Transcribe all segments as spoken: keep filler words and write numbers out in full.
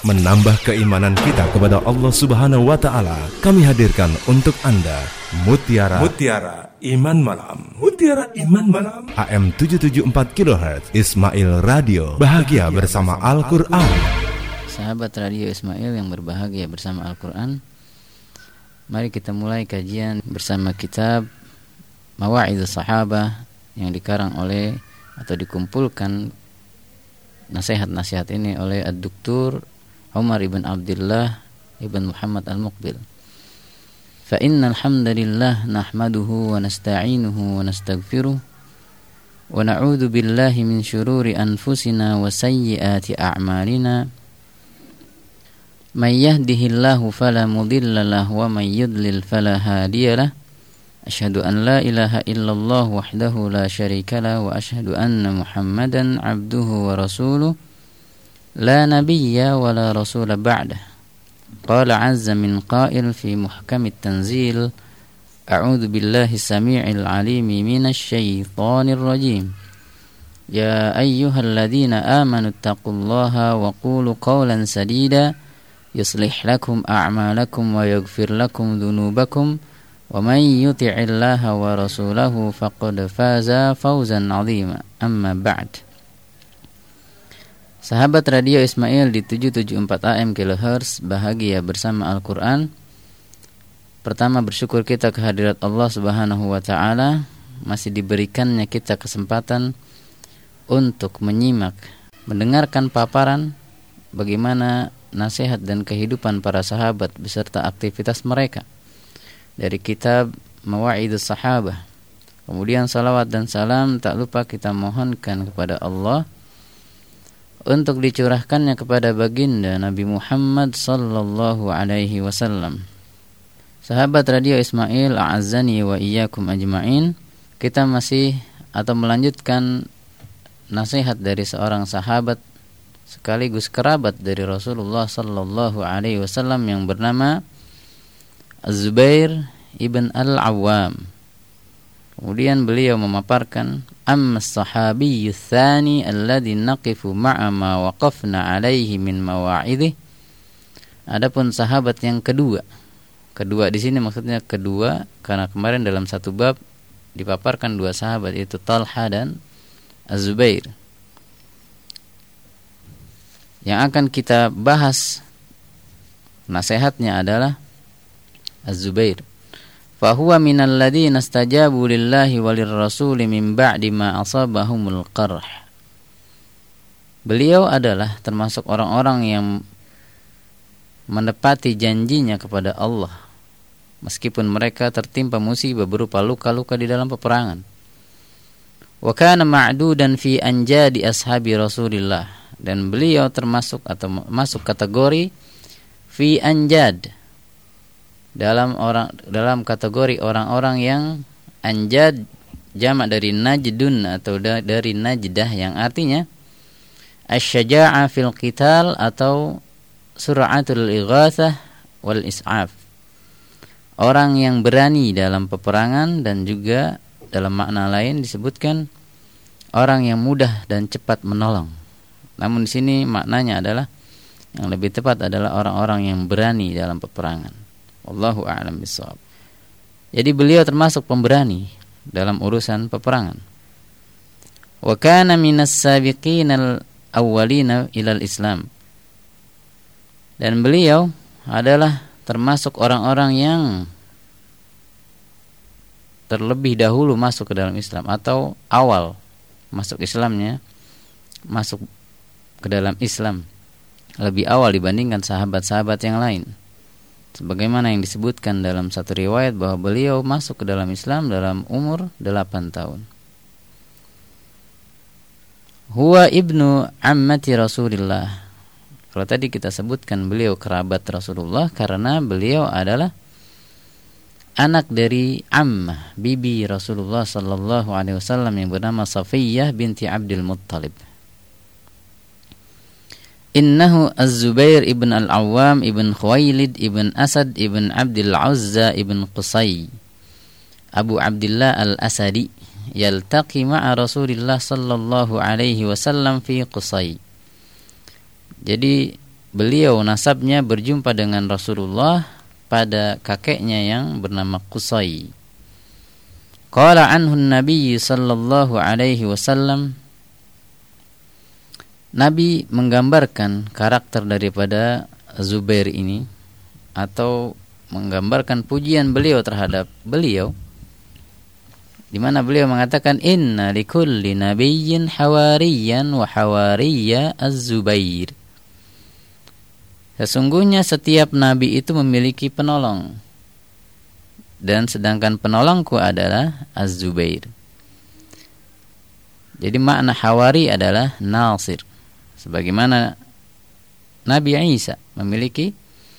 menambah keimanan kita kepada Allah Subhanahu wa taala. Kami hadirkan untuk Anda Mutiara Mutiara Iman Malam. Mutiara Iman Malam. A M tujuh tujuh empat kilohertz Ismail Radio. Bahagia bersama Al-Qur'an. Sahabat Radio Ismail yang berbahagia bersama Al-Qur'an, mari kita mulai kajian bersama kitab Mawa'idus Sahabah yang dikarang oleh atau dikumpulkan nasihat-nasihat ini oleh Ad-Doktor Umar ibn Abdullah ibn Muhammad Al-Muqbil. Fa innal hamdalillah nahmaduhu wa nasta'inuhu wa nastaghfiruh wa na'udzu billahi min shururi anfusina wa sayyiati a'malina. May yahdihillahu fala mudilla lahu wa may yudlil fala hadiya lahu. Asyhadu an la ilaha illallah wahdahu la syarika lahu wa asyhadu anna Muhammadan abduhu wa rasuluh la nabiyya wa la rasula ba'dah. Qala 'azza min qa'il fi muhkamit tanzil. A'udzu billahi samii'il 'alimi minasy syaithanir rajim. Ya ayyuhalladzina amanu taqullaha wa qulu qawlan sadida yuslih lakum a'malakum wa yaghfir lakum dhunubakum. Wa may yuti'illaha wa rasulahu faqad faza fawzan 'azima. Amma ba'd. Sahabat Radio Ismail di tujuh tujuh empat A M kilohertz, bahagia bersama Al-Qur'an. Pertama, bersyukur kita kehadirat Allah Subhanahu wa taala, masih diberikannya kita kesempatan untuk menyimak, mendengarkan paparan bagaimana nasihat dan kehidupan para sahabat beserta aktivitas mereka dari kitab Mawa'idus Sahabah. Kemudian salawat dan salam tak lupa kita mohonkan kepada Allah untuk dicurahkannya kepada baginda Nabi Muhammad sallallahu alaihi wasallam. Sahabat Radio Ismail, a'azzani wa iyyakum ajma'in. Kita masih atau melanjutkan nasihat dari seorang sahabat sekaligus kerabat dari Rasulullah sallallahu alaihi wasallam yang bernama Az-Zubair ibn Al-Awwam. Kemudian beliau memaparkan, amma as-sahabiyyu tsani alladhi naqifu ma'a ma waqafna alaihi min mawa'idih. Adapun sahabat yang kedua. Kedua di sini maksudnya kedua karena kemarin dalam satu bab dipaparkan dua sahabat, yaitu Talha dan Az-Zubair. Yang akan kita bahas nasihatnya adalah Az-Zubair. Fa huwa minal ladzina istajabu lillahi walir rasuli min ba'di ma asabahumul qarh. Beliau adalah termasuk orang-orang yang menepati janjinya kepada Allah meskipun mereka tertimpa musibah berupa luka-luka di dalam peperangan. Wa kana ma'dudan fi anjadi ashabi Rasulillah, dan beliau termasuk atau masuk kategori fi anjad, dalam orang dalam kategori orang-orang yang anjad, jamak dari najdun atau da, dari najdah yang artinya asy-syaja'ah fil qital atau sur'atul ighatsah wal is'af. Orang yang berani dalam peperangan, dan juga dalam makna lain disebutkan orang yang mudah dan cepat menolong. Namun di sini maknanya adalah yang lebih tepat adalah orang-orang yang berani dalam peperangan. Wallahu a'lam bishawab. Jadi beliau termasuk pemberani dalam urusan peperangan. Wa kana minas sabiqinal awwalina ilal Islam. Dan beliau adalah termasuk orang-orang yang terlebih dahulu masuk ke dalam Islam, atau awal masuk Islamnya, masuk ke dalam Islam lebih awal dibandingkan sahabat-sahabat yang lain. Sebagaimana yang disebutkan dalam satu riwayat bahwa beliau masuk ke dalam Islam dalam umur delapan tahun. Huwa ibnu ammati Rasulillah. Kalau tadi kita sebutkan beliau kerabat Rasulullah karena beliau adalah anak dari ammah, bibi Rasulullah sallallahu alaihi wasallam yang bernama Safiyyah binti Abdul Muttalib. Innahu Az-Zubair ibn Al-Awwam ibn Khuwailid ibn Asad ibn Abdul Uzza ibn Qusay Abu Abdullah Al-Asadi yaltaqi ma'a Rasulillah sallallahu alaihi wasallam fi Qusay. Jadi beliau nasabnya berjumpa dengan Rasulullah pada kakeknya yang bernama Qusay. Qala anhu Nabi sallallahu alaihi wasallam, Nabi menggambarkan karakter daripada Zubair ini atau menggambarkan pujian beliau terhadap beliau, di mana beliau mengatakan inna likulli nabiyyin hawariyan wa hawariyya az-Zubair. Sesungguhnya setiap nabi itu memiliki penolong, dan sedangkan penolongku adalah Az-Zubair. Jadi makna hawari adalah nasir, sebagaimana Nabi Isa memiliki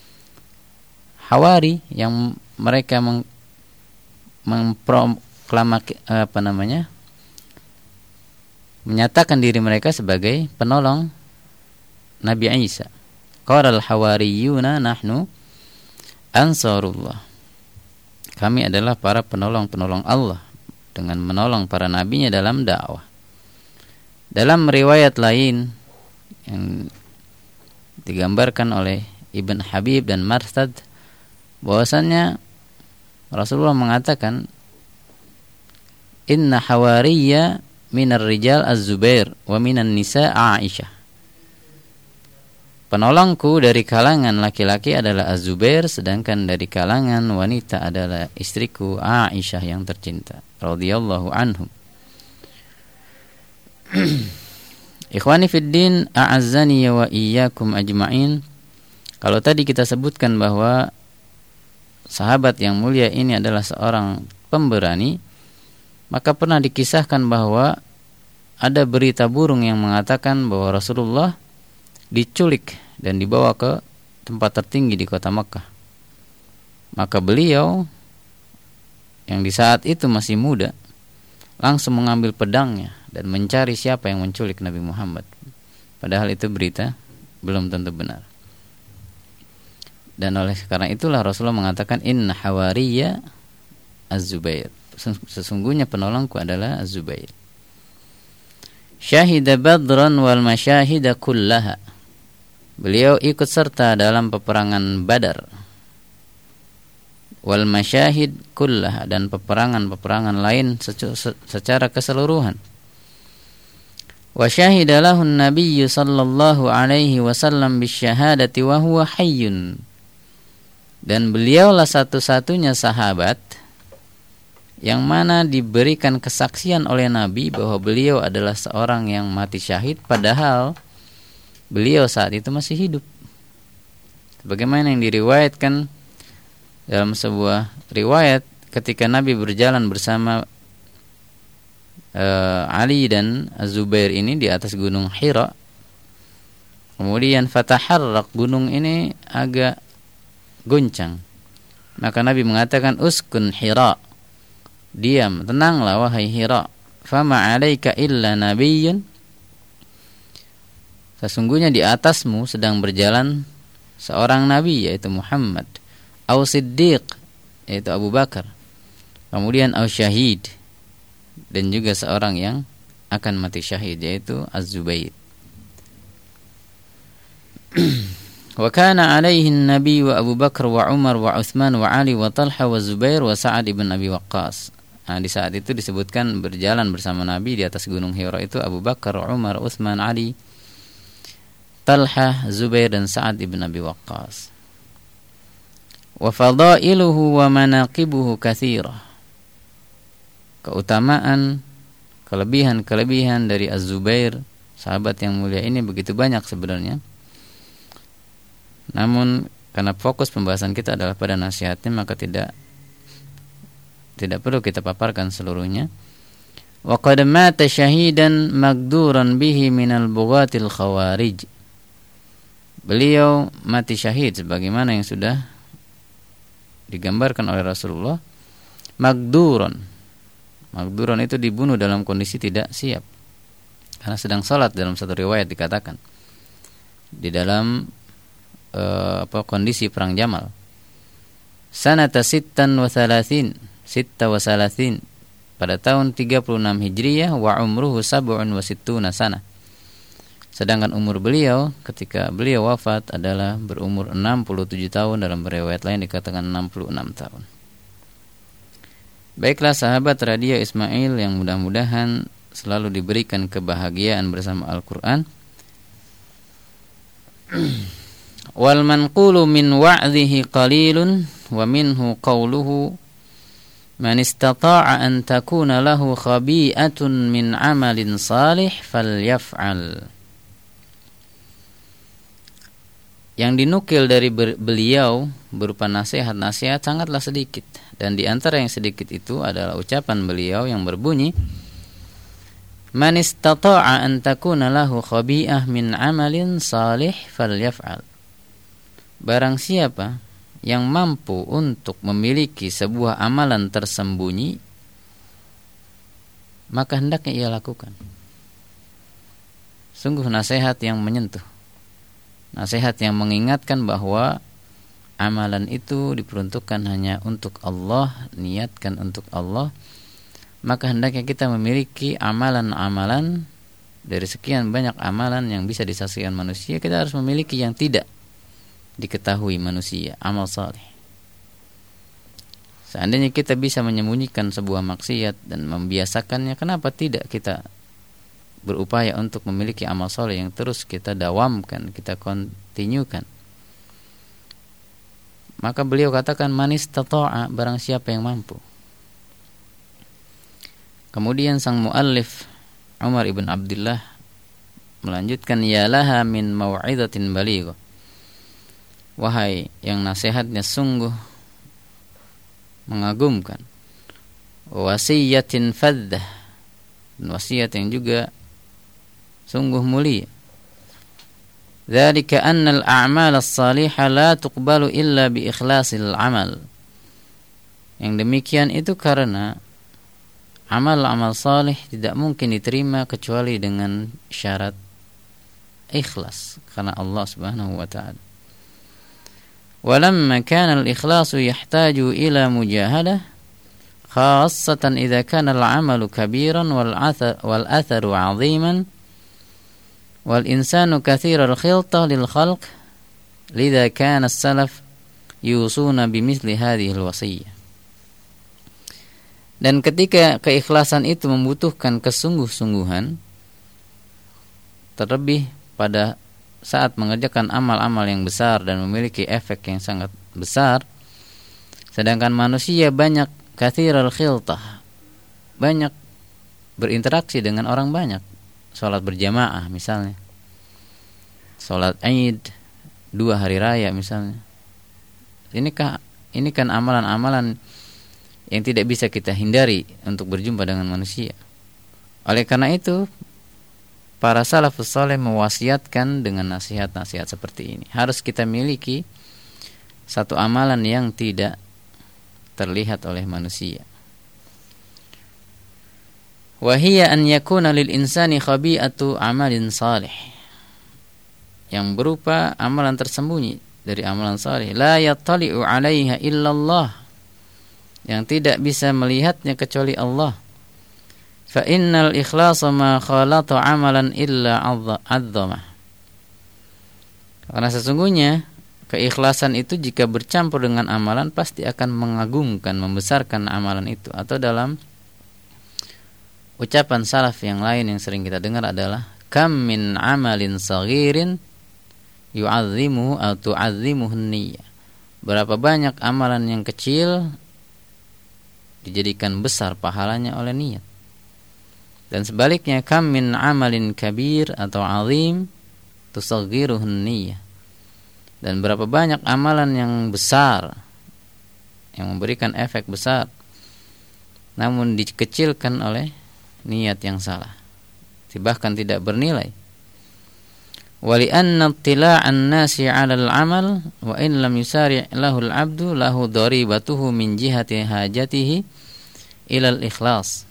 hawari yang mereka meng, mengproklamak apa namanya menyatakan diri mereka sebagai penolong Nabi Isa. Qala al-hawariyuna nahnu ansarullah. Kami adalah para penolong-penolong Allah dengan menolong para nabinya dalam dakwah. Dalam riwayat lain yang digambarkan oleh Ibn Habib dan Marsad, bahwasannya Rasulullah mengatakan inna hawariyya minar rijal az-Zubair wa minan nisa Aisyah. Penolongku dari kalangan laki-laki adalah Az-Zubair, sedangkan dari kalangan wanita adalah istriku Aisyah yang tercinta radhiyallahu anhum. Ikhwani fid din, a'azzani wa iyyakum ajma'in. Kalau tadi kita sebutkan bahwa sahabat yang mulia ini adalah seorang pemberani, maka pernah dikisahkan bahwa ada berita burung yang mengatakan bahwa Rasulullah diculik dan dibawa ke tempat tertinggi di kota Makkah. Maka beliau yang di saat itu masih muda langsung mengambil pedangnya dan mencari siapa yang menculik Nabi Muhammad. Padahal itu berita belum tentu benar. Dan oleh karena itulah Rasulullah mengatakan inna hawariyya az-Zubair. Sesungguhnya penolongku adalah Az-Zubair. Syahida Badran wal masyahida kullaha. Beliau ikut serta dalam peperangan Badar wal masyahid kullaha, dan peperangan-peperangan lain secara keseluruhan. Wa syahida lahu an-nabiy sallallahu alaihi wasallam bisyahadati wa huwa hayyun. Dan beliaulah satu-satunya sahabat yang mana diberikan kesaksian oleh Nabi bahwa beliau adalah seorang yang mati syahid padahal beliau saat itu masih hidup. Sebagaimana yang diriwayatkan dalam sebuah riwayat ketika Nabi berjalan bersama uh, Ali dan Az-Zubair ini di atas gunung Hira. Kemudian fataharraq, gunung ini agak goncang. Maka Nabi mengatakan uskun Hira. Diam, tenanglah wahai Hira. Fama 'alaika illa nabiyyun. Sesungguhnya di atasmu sedang berjalan seorang nabi, yaitu Muhammad, au siddiq, yaitu Abu Bakar, kemudian au syahid, dan juga seorang yang akan mati syahid, yaitu Az-Zubair. Wa kana alaihi an-nabi wa Abu Bakar wa Umar wa Utsman wa Ali wa Talha wa Zubair wa Sa'ad ibn Abi Waqqas. Nah, di saat itu disebutkan berjalan bersama Nabi di atas gunung Hira itu Abu Bakar, Umar, Utsman, Ali, Talha, Zubair, dan Sa'ad ibn Abi Waqqas. Wa fadailuhu wa manaqibuhu katsirah. Keutamaan, kelebihan-kelebihan dari Az-Zubair, sahabat yang mulia ini begitu banyak sebenarnya. Namun karena fokus pembahasan kita adalah pada nasihatnya, maka tidak tidak perlu kita paparkan seluruhnya. Wa qad mata syahidan magduran bihi minal bughatil khawarij. Beliau mati syahid sebagaimana yang sudah digambarkan oleh Rasulullah. Magduron. Magduron itu dibunuh dalam kondisi tidak siap, karena sedang salat, dalam satu riwayat dikatakan. Di dalam uh, apa kondisi perang Jamal. Sanata sittan wa thalathin, sitta wa thalathin, pada tahun tiga puluh enam Hijriyah, wa umruhu sab'un wa sittuna sana. Sedangkan umur beliau ketika beliau wafat adalah berumur enam puluh tujuh tahun, dalam riwayat lain dikatakan enam puluh enam tahun. Baiklah sahabat radio Ismail yang mudah-mudahan selalu diberikan kebahagiaan bersama Al-Quran. Wal manqulu min wa'dhihi qalilun wa minhu qawluhu man istata'a an takuna lahu khabi'atun min amalin salih falyaf'al. Yang dinukil dari beliau berupa nasihat-nasihat sangatlah sedikit, dan di antara yang sedikit itu adalah ucapan beliau yang berbunyi man istata'a an takuna lahu khabi'ah min amalin salih falyaf'al. Barang siapa yang mampu untuk memiliki sebuah amalan tersembunyi, maka hendaknya ia lakukan. Sungguh nasihat yang menyentuh, nasihat yang mengingatkan bahwa amalan itu diperuntukkan hanya untuk Allah, niatkan untuk Allah. Maka hendaknya kita memiliki amalan-amalan, dari sekian banyak amalan yang bisa disaksikan manusia, kita harus memiliki yang tidak diketahui manusia, amal saleh. Seandainya kita bisa menyembunyikan sebuah maksiat dan membiasakannya, kenapa tidak kita berupaya untuk memiliki amal saleh yang terus kita dawamkan, kita kontinukan. Maka beliau katakan man istata'a, barang siapa yang mampu. Kemudian sang muallif Umar ibn Abdullah melanjutkan, ya laha min mau'izatin balighah. Wahai yang nasihatnya sungguh mengagumkan, wasiyatin faddah, dan wasiat yang juga sungguh mulia. Dzalika anna al-a'mal as-salihah la tuqbalu illa bi ikhlasil amal. Yang demikian itu karena amal-amal salih tidak mungkin diterima kecuali dengan syarat ikhlas karena Allah Subhanahu wa taala. Walamma kana al-ikhlasu yahtaju ila mujahadah, khassatan idza kana al-'amalu kabiran wal athar wal atharu 'aziman wal insanu katsira al-khilta lil khalq, lidza kana as-salaf yusuna bimithli hadhihi al-wasiyyah. Dan ketika keikhlasan itu membutuhkan kesungguh-sungguhan, terlebih pada saat mengerjakan amal-amal yang besar dan memiliki efek yang sangat besar, sedangkan manusia banyak katsiral khiltah, banyak berinteraksi dengan orang banyak, sholat berjamaah misalnya, sholat Id, dua hari raya misalnya. Ini kah, ini kan amalan-amalan yang tidak bisa kita hindari untuk berjumpa dengan manusia. Oleh karena itu, para salafus saleh mewasiatkan dengan nasihat-nasihat seperti ini. Harus kita miliki satu amalan yang tidak terlihat oleh manusia. Wa hiya an yakuna lil insani khabi'atu amalin salih, yang berupa amalan tersembunyi dari amalan salih, la yattali'u 'alaiha illallah, yang tidak bisa melihatnya kecuali Allah. Fa innal ikhlasa ma khalata amalan illa 'azzamah. Karena sesungguhnya keikhlasan itu jika bercampur dengan amalan pasti akan mengagungkan, membesarkan amalan itu. Atau dalam ucapan salaf yang lain yang sering kita dengar adalah kam min amalin saghirin yu'azzimuhu aw tu'azzimuhu an-niyyah. Berapa banyak amalan yang kecil dijadikan besar pahalanya oleh niat. Dan sebaliknya, kam min amalin kabir atau azim tusaghiruhun niyyah. Dan berapa banyak amalan yang besar yang memberikan efek besar namun dikecilkan oleh niat yang salah, bahkan tidak bernilai. Wali anna ittila'an nasi 'ala al-'amal wa in lam yusari' lahu al-'abdu lahu daribatuhu min jihati hajatihi ila al-ikhlas.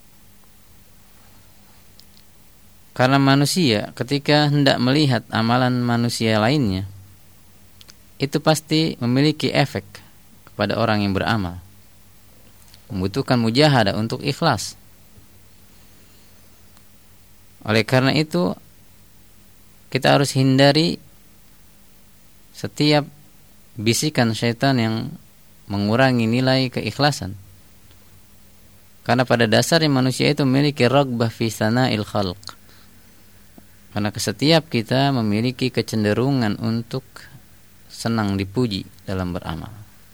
Karena manusia ketika hendak melihat amalan manusia lainnya, itu pasti memiliki efek kepada orang yang beramal, membutuhkan mujahadah untuk ikhlas. Oleh karena itu, kita harus hindari setiap bisikan syaitan yang mengurangi nilai keikhlasan. Karena pada dasarnya manusia itu memiliki raghbah fi sana'il khalq. Karena setiap kita memiliki kecenderungan untuk senang dipuji dalam beramal.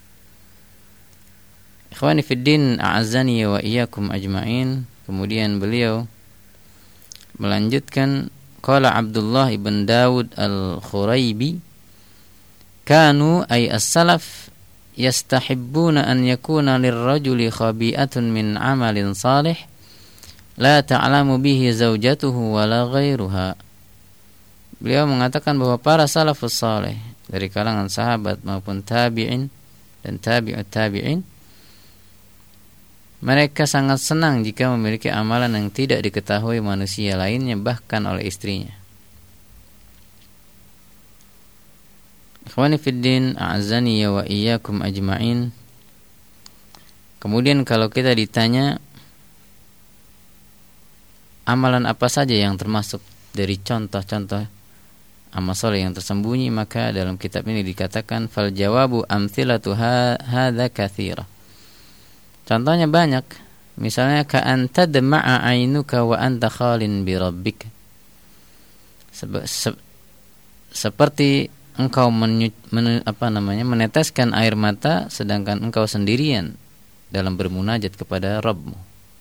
Ikhwani fiddin, a'azzani wa iyyakum ajma'in. Kemudian beliau melanjutkan, qala Abdullah ibn Dawud al-Khuraibi, kanu ay as-salaf yastahibbuna an yakuna lirrajuli khabi'atun min amalin salih la ta'lamu bihi zawjatuhu wala ghairuha. Beliau mengatakan bahwa para salafus saleh dari kalangan sahabat maupun tabi'in dan tabi'ut tabi'in, mereka sangat senang jika memiliki amalan yang tidak diketahui manusia lainnya, bahkan oleh istrinya. Ikhwani fiddin, a'azzani wa iyyakum ajma'in. Kemudian kalau kita ditanya amalan apa saja yang termasuk dari contoh-contoh amal soleh yang tersembunyi, maka dalam kitab ini dikatakan fal jawabu amthilatu hadza katsira. Contohnya banyak. Misalnya ka anta dama'a ainuka wa anta khalin bi rabbik. Sebe- se- seperti engkau menyu- men- apa namanya meneteskan air mata sedangkan engkau sendirian dalam bermunajat kepada Rabbmu.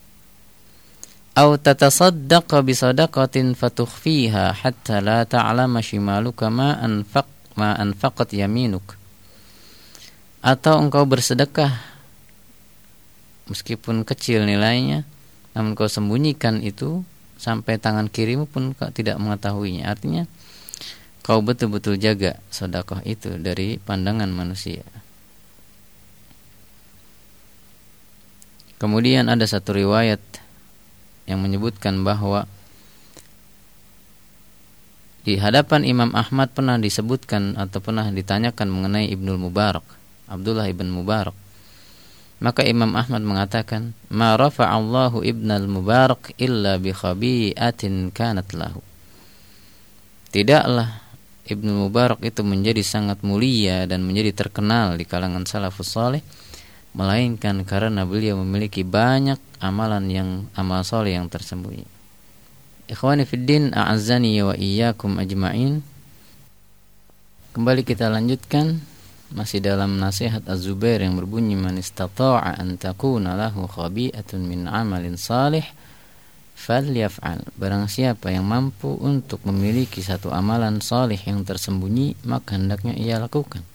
Au tatasaddaqa bi sadaqatin fatukhfiha hatta la ta'lama shimaluka ma anfaq ma anfaqat yaminuk. Atau engkau bersedekah meskipun kecil nilainya, namun kau sembunyikan itu sampai tangan kirimu pun kau tidak mengetahuinya. Artinya kau betul-betul jaga sedekah itu dari pandangan manusia. Kemudian ada satu riwayat yang menyebutkan bahwa di hadapan Imam Ahmad pernah disebutkan atau pernah ditanyakan mengenai Ibnul Mubarak, Abdullah ibn Mubarak. Maka Imam Ahmad mengatakan, ma rafa'allahu ibnal Mubarak illa bi khabi'atin kanat lahu. Tidaklah Ibnu Mubarak itu menjadi sangat mulia dan menjadi terkenal di kalangan salafus saleh, melainkan karena beliau memiliki banyak amalan yang amal saleh yang tersembunyi. Ikhwani fiddin, a'azzani wa iyyakum ajma'in. Kembali kita lanjutkan masih dalam nasihat Az-Zubair yang berbunyi, man istata'a an takuna lahu khabi'atun min amalin salih falyaf'al. Barang siapa yang mampu untuk memiliki satu amalan salih yang tersembunyi, maka hendaknya ia lakukan.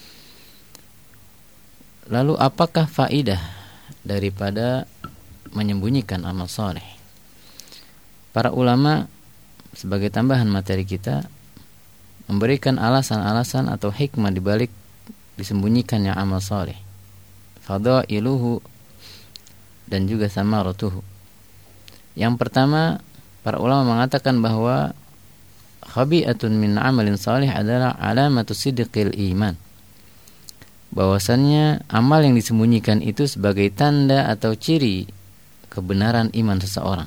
Lalu apakah faidah daripada menyembunyikan amal saleh? Para ulama sebagai tambahan materi kita memberikan alasan-alasan atau hikmah dibalik disembunyikannya amal saleh, fadailuhu dan juga samaratuhu. Yang pertama, para ulama mengatakan bahwa khabi'atun min amalin salih adalah alamatu sidqil iman. Bahwasannya amal yang disembunyikan itu sebagai tanda atau ciri kebenaran iman seseorang.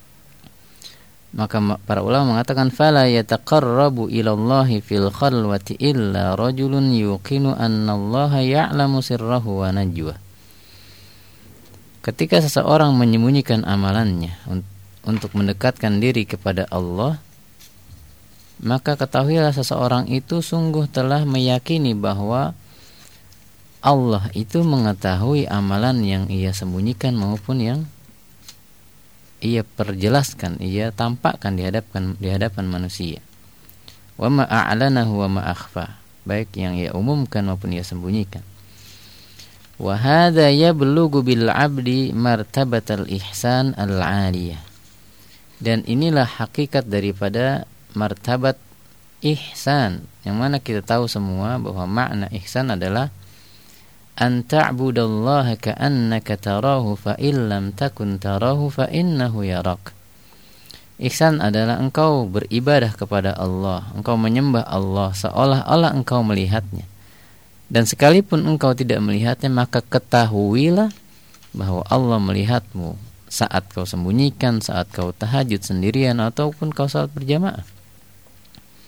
Maka para ulama mengatakan fala yataqarrabu ila Allahi fil khalwati illa rajulun yuqinu anna Allaha ya'lamu sirrahu wa najwa. Ketika seseorang menyembunyikan amalannya untuk mendekatkan diri kepada Allah, maka ketahuilah seseorang itu sungguh telah meyakini bahwa Allah itu mengetahui amalan yang ia sembunyikan maupun yang ia perjelaskan, ia tampakkan di hadapan di hadapan manusia. Wa ma a'lanahu wa ma akhfa, baik yang ia umumkan maupun ia sembunyikan. Wa hadza yablughu bil 'abdi martabatal ihsan al-'aliyah. Dan inilah hakikat daripada martabat ihsan, yang mana kita tahu semua bahwa makna ihsan adalah an ta'budallaha ka'annaka tarahu fa illam takun tarahu fa innahu yarak. Ihsan adalah engkau beribadah kepada Allah, engkau menyembah Allah seolah-olah engkau melihatnya. Dan sekalipun engkau tidak melihatnya, maka ketahuilah bahwa Allah melihatmu saat kau sembunyikan, saat kau tahajud sendirian ataupun kau salat berjamaah.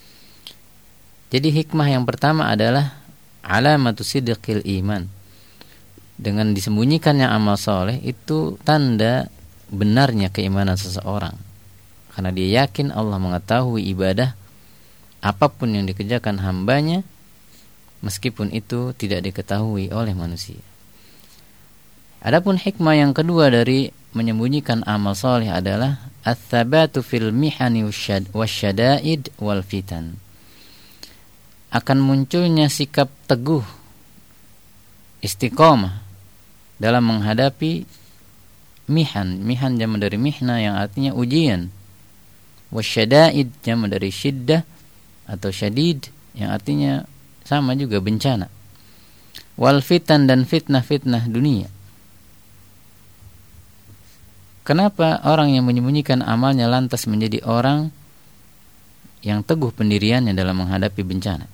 Jadi hikmah yang pertama adalah alamatu sidqil iman. Dengan disembunyikannya amal soleh itu tanda benarnya keimanan seseorang. Karena dia yakin Allah mengetahui ibadah apapun yang dikerjakan hambanya, meskipun itu tidak diketahui oleh manusia. Adapun hikmah yang kedua dari menyembunyikan amal soleh adalah ats-tsabatu fil mihani wasyada'id wal fitan. Akan munculnya sikap teguh, istiqomah dalam menghadapi mihan. Mihan jamak dari mihna yang artinya ujian. Wasyada'id jamak dari syiddah atau syadid yang artinya sama juga bencana. Wal fitan dan fitnah-fitnah dunia. Kenapa orang yang menyembunyikan amalnya lantas menjadi orang yang teguh pendiriannya dalam menghadapi bencana?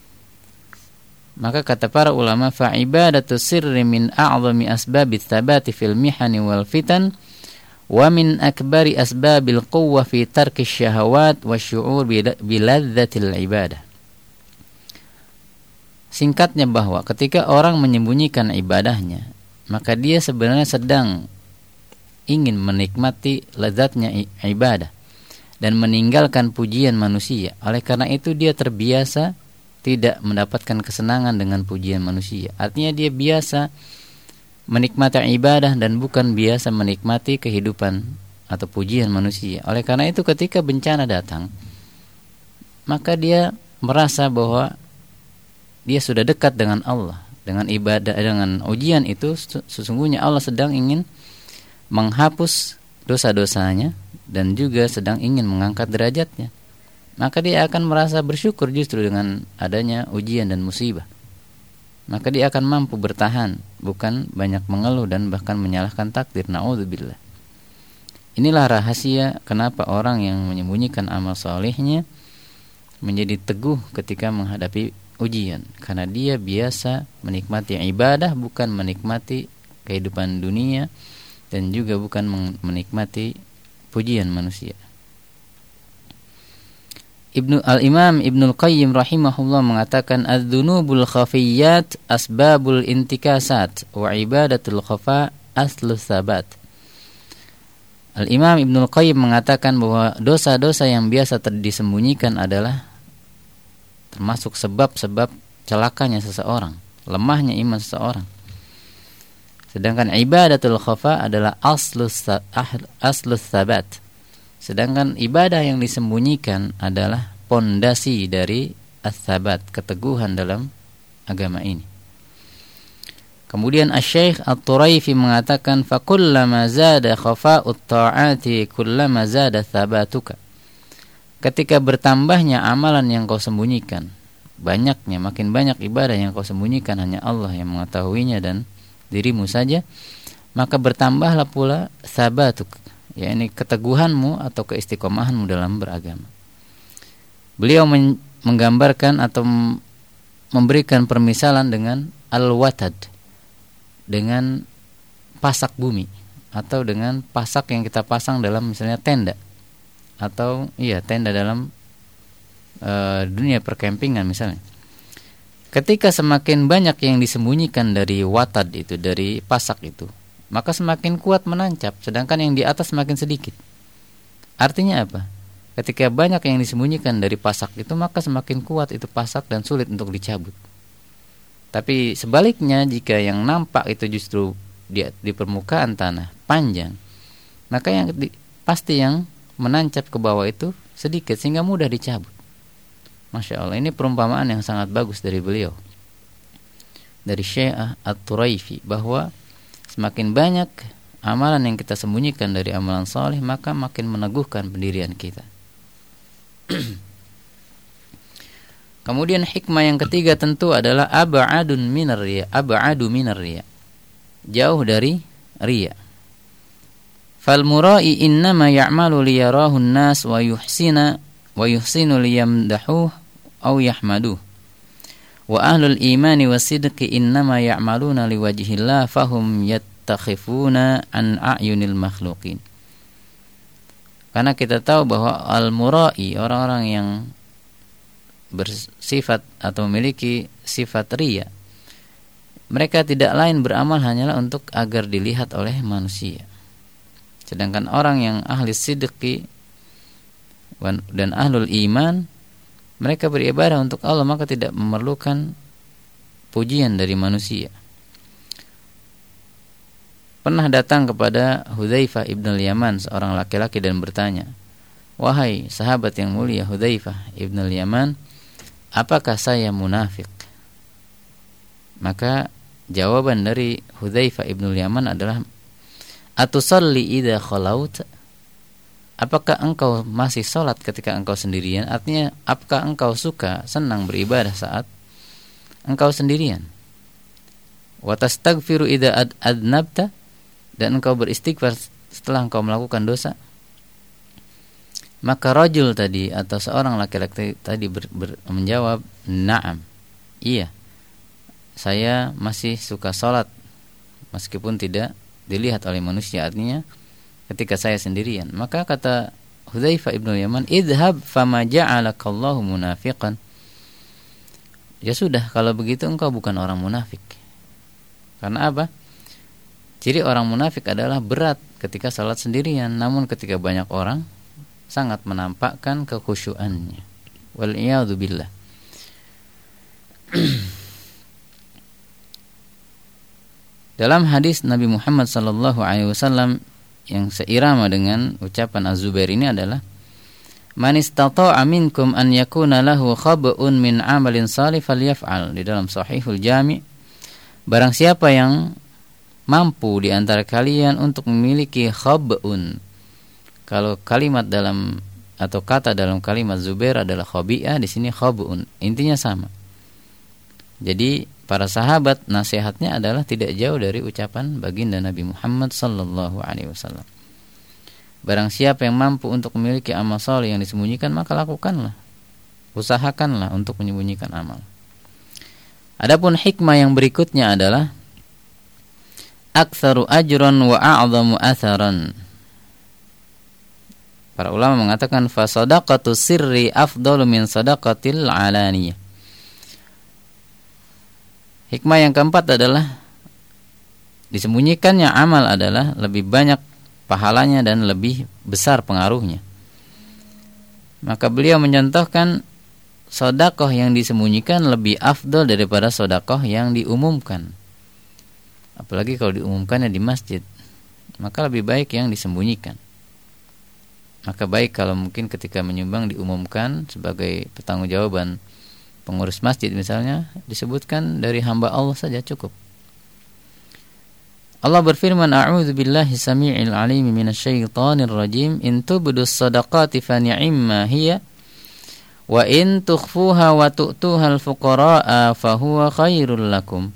Maka kata para ulama, fa ibadatu sirri min a'zami asbabit tsabati fil mihani wal fitan wa min akbari asbabil quwwah fi tarki syahawat wasyu'ur biladzatil ibadah. Singkatnya bahwa ketika orang menyembunyikan ibadahnya, maka dia sebenarnya sedang ingin menikmati lezatnya ibadah dan meninggalkan pujian manusia. Oleh karena itu dia terbiasa tidak mendapatkan kesenangan dengan pujian manusia. Artinya dia biasa menikmati ibadah dan bukan biasa menikmati kehidupan atau pujian manusia. Oleh karena itu ketika bencana datang, maka dia merasa bahwa dia sudah dekat dengan Allah. Dengan ibadah, dengan ujian itu sesungguhnya Allah sedang ingin menghapus dosa-dosanya dan juga sedang ingin mengangkat derajatnya. Maka dia akan merasa bersyukur justru dengan adanya ujian dan musibah. Maka dia akan mampu bertahan, bukan banyak mengeluh dan bahkan menyalahkan takdir. Na'udzubillah. Inilah rahasia kenapa orang yang menyembunyikan amal solehnya menjadi teguh ketika menghadapi ujian. Karena dia biasa menikmati ibadah, bukan menikmati kehidupan dunia, dan juga bukan menikmati pujian manusia. Ibnu Al-Imam Ibnul Qayyim rahimahullah mengatakan adz-dzunubul khafiyyat asbabul intikasat wa ibadatul khafa aslus sabat. Al-Imam Ibnul Qayyim mengatakan bahwa dosa-dosa yang biasa disembunyikan adalah termasuk sebab-sebab celakanya seseorang, lemahnya iman seseorang. Sedangkan ibadatul khafa adalah aslus aslus sabat. Sedangkan ibadah yang disembunyikan adalah pondasi dari as-sabat, keteguhan dalam agama ini. Kemudian Asy-Syaikh At-Turaifi mengatakan fakullama zada khafa'ut ta'ati kullama zada sabatuka. Ketika bertambahnya amalan yang kau sembunyikan, banyaknya makin banyak ibadah yang kau sembunyikan, hanya Allah yang mengetahuinya dan dirimu saja, maka bertambahlah pula sabatuk, yakni keteguhanmu atau keistiqomahanmu dalam beragama. Beliau men- menggambarkan atau m- memberikan permisalan dengan al-watad, dengan pasak bumi atau dengan pasak yang kita pasang dalam misalnya tenda atau iya tenda dalam e, dunia perkempingan misalnya. Ketika semakin banyak yang disembunyikan dari watad itu, dari pasak itu, maka semakin kuat menancap, sedangkan yang di atas semakin sedikit. Artinya apa? Ketika banyak yang disembunyikan dari pasak itu, maka semakin kuat itu pasak dan sulit untuk dicabut. Tapi sebaliknya, jika yang nampak itu justru di, di permukaan tanah panjang, maka yang di, pasti yang menancap ke bawah itu sedikit sehingga mudah dicabut. Masya Allah, ini perumpamaan yang sangat bagus dari beliau, dari Syekh At-Turaifi, bahwa semakin banyak amalan yang kita sembunyikan dari amalan saleh, maka makin meneguhkan pendirian kita. Kemudian hikmah yang ketiga tentu adalah ab'adun minar riya, ab'adu minar riya, jauh dari riya. Fal mura'i innama ya'malu liyarahu an-nas wa yuhsina wa yuhsinu liyamdahuhu aw yahmaduhu. Wa ahlul imani wasidqi innama ya'maluna liwajhillah fahum yattakhifuna an a'yunil makhluqin. Karena kita tahu bahwa al-mura'i, orang-orang yang bersifat atau memiliki sifat riya, mereka tidak lain beramal hanyalah untuk agar dilihat oleh manusia. Sedangkan orang yang ahli sidqi dan ahlul iman, mereka beribadah untuk Allah, maka tidak memerlukan pujian dari manusia. Pernah datang kepada Hudzaifah ibn al-Yaman seorang laki-laki dan bertanya, "Wahai sahabat yang mulia Hudzaifah ibn al-Yaman, apakah saya munafik?" Maka jawaban dari Hudzaifah ibn al-Yaman adalah, "Atusalli idza khalaut?" Apakah engkau masih sholat ketika engkau sendirian? Artinya, apakah engkau suka, senang beribadah saat engkau sendirian? Wa tastaghfiru idza adnabta? Dan engkau beristighfar setelah engkau melakukan dosa? Maka rajul tadi atau seorang laki-laki tadi ber, ber, menjawab, "Na'am, iya, saya masih suka sholat meskipun tidak dilihat oleh manusia." Artinya ketika saya sendirian. Maka kata Hudzaifah ibn Yaman, "Idhab fama ja'alakallahu munafiqan." Ya sudah, kalau begitu engkau bukan orang munafik. Karena apa? Ciri orang munafik adalah berat ketika salat sendirian, namun ketika banyak orang sangat menampakkan kekhusyuannya. Wal iyadu billah. Dalam hadis Nabi Muhammad sallallahu alaihi wasallam yang seirama dengan ucapan Az-Zubair ini adalah, "Man istata'a minkum an yakuna lahu khab'un min 'amalin salih falyaf'al." Di dalam Sahihul Jami', barang siapa yang mampu di antara kalian untuk memiliki khab'un. Kalau kalimat dalam atau kata dalam kalimat Zubair adalah khabi'ah, di sini khab'un. Intinya sama. Jadi para sahabat nasihatnya adalah tidak jauh dari ucapan baginda Nabi Muhammad sallallahu alaihi wasallam. Barang siapa yang mampu untuk memiliki amal saleh yang disembunyikan, maka lakukanlah. Usahakanlah untuk menyembunyikan amal. Adapun hikmah yang berikutnya adalah aktsaru ajran wa a'zamu atharan. Para ulama mengatakan fa sadaqatu sirri afdalu min sadaqatil alaniyah. Hikmah yang keempat adalah disembunyikannya amal adalah lebih banyak pahalanya dan lebih besar pengaruhnya. Maka beliau mencontohkan sedekah yang disembunyikan lebih afdal daripada sedekah yang diumumkan. Apalagi kalau diumumkannya di masjid, maka lebih baik yang disembunyikan. Maka baik kalau mungkin ketika menyumbang diumumkan sebagai pertanggungjawaban pengurus masjid misalnya, disebutkan dari hamba Allah saja cukup. Allah berfirman, "A'udzu billahi samii'il 'aliim minasyaitonir rajim. In tubdus shadaqati fa ni'imma hiya wa in tukhfuha wa tu'tuhal fuqara'a fa huwa khairul lakum."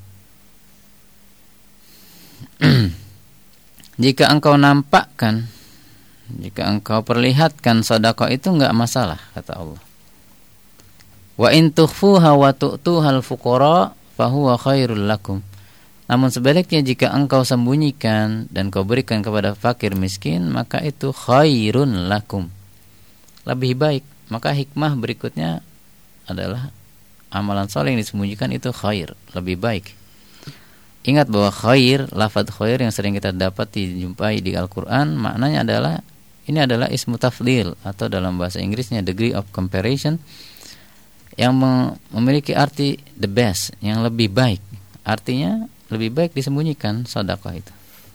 Jika engkau nampakkan, jika engkau perlihatkan sedekah itu enggak masalah, kata Allah. Wa in tukhfuha wa tu'tuhal fuqara fa huwa khairul lakum. Namun sebaliknya jika engkau sembunyikan dan kau berikan kepada fakir miskin, maka itu khairun lakum, lebih baik. Maka hikmah berikutnya adalah amalan saleh yang disembunyikan itu khair, lebih baik. Ingat bahwa khair, lafadz khair yang sering kita dapat dijumpai di Al-Quran, maknanya adalah, ini adalah ismu tafdil, atau dalam bahasa Inggrisnya degree of comparison, yang memiliki arti the best, yang lebih baik. Artinya lebih baik disembunyikan sedekah itu.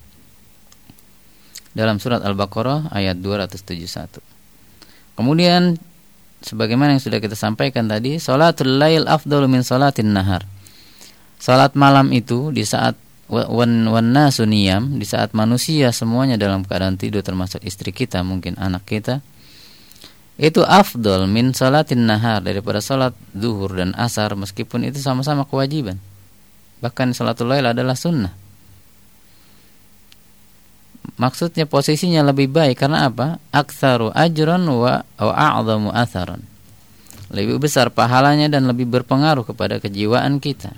Dalam surat Al-Baqarah ayat dua ratus tujuh puluh satu. Kemudian sebagaimana yang sudah kita sampaikan tadi, salatul lail afdalu min salatin nahar. Salat malam itu di saat wan wan nasu niyam, di saat manusia semuanya dalam keadaan tidur termasuk istri kita, mungkin anak kita, itu afdal min salatin nahar, daripada salat zuhur dan asar, meskipun itu sama-sama kewajiban. Bahkan salatul lail adalah sunnah. Maksudnya posisinya lebih baik karena apa? Aktsaru ajran wa wa a'zamu atharan. Lebih besar pahalanya dan lebih berpengaruh kepada kejiwaan kita.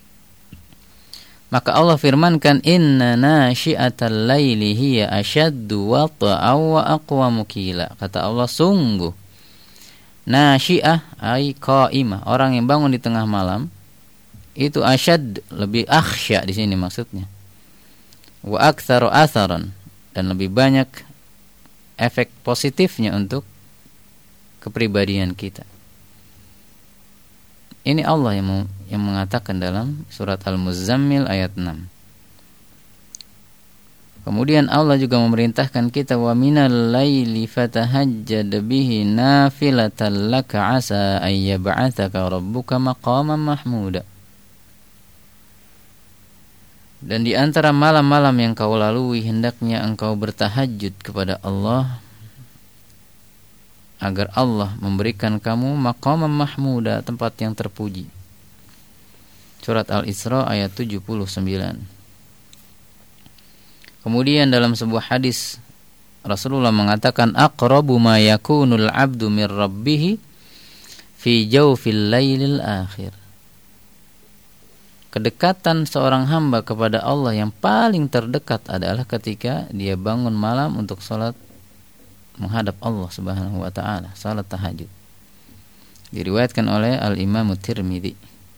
Maka Allah firmankan, "Inna nasyi'atal laili hiya ashaddu wata'aw wa aqwamu qila." Kata Allah, sungguh Nasyi'ah ay qa'imah, orang yang bangun di tengah malam itu asyad, lebih akhsya di sini maksudnya. Wa aktsaru atharan, dan lebih banyak efek positifnya untuk kepribadian kita. Ini Allah yang yang mengatakan dalam surat Al-Muzammil ayat enam. Kemudian Allah juga memerintahkan kita, wa minal laili fatahajjad bihi nafilatan laka asa ay yab'atsaka rabbuka maqaman mahmuda. Dan di antara malam-malam yang kau lalui hendaknya engkau bertahajud kepada Allah agar Allah memberikan kamu maqaman mahmuda, tempat yang terpuji. Surat Al-Isra ayat tujuh puluh sembilan. Kemudian dalam sebuah hadis Rasulullah mengatakan, aqrabu ma yakunul 'abdu min rabbih fi jawfil lailil akhir. Kedekatan seorang hamba kepada Allah yang paling terdekat adalah ketika dia bangun malam untuk salat menghadap Allah Subhanahu wa taala, salat tahajud. Diriwayatkan oleh Al-Imam Tirmidzi.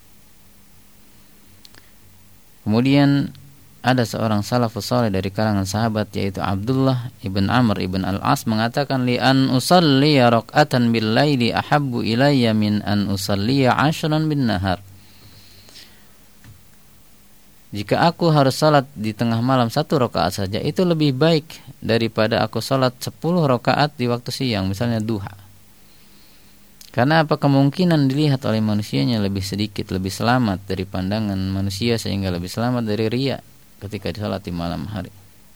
Kemudian ada seorang salafus saleh dari kalangan sahabat yaitu Abdullah ibn Amr ibn Al-As mengatakan, li an usalli rak'atan bil laili ahabbu ilayya min an usalli ashran bin nahar. Jika aku harus salat di tengah malam satu rakaat saja, itu lebih baik daripada aku salat sepuluh rakaat di waktu siang, misalnya duha. Karena apa? Kemungkinan dilihat oleh manusianya lebih sedikit, lebih selamat dari pandangan manusia, sehingga lebih selamat dari riya ketika salat di malam hari.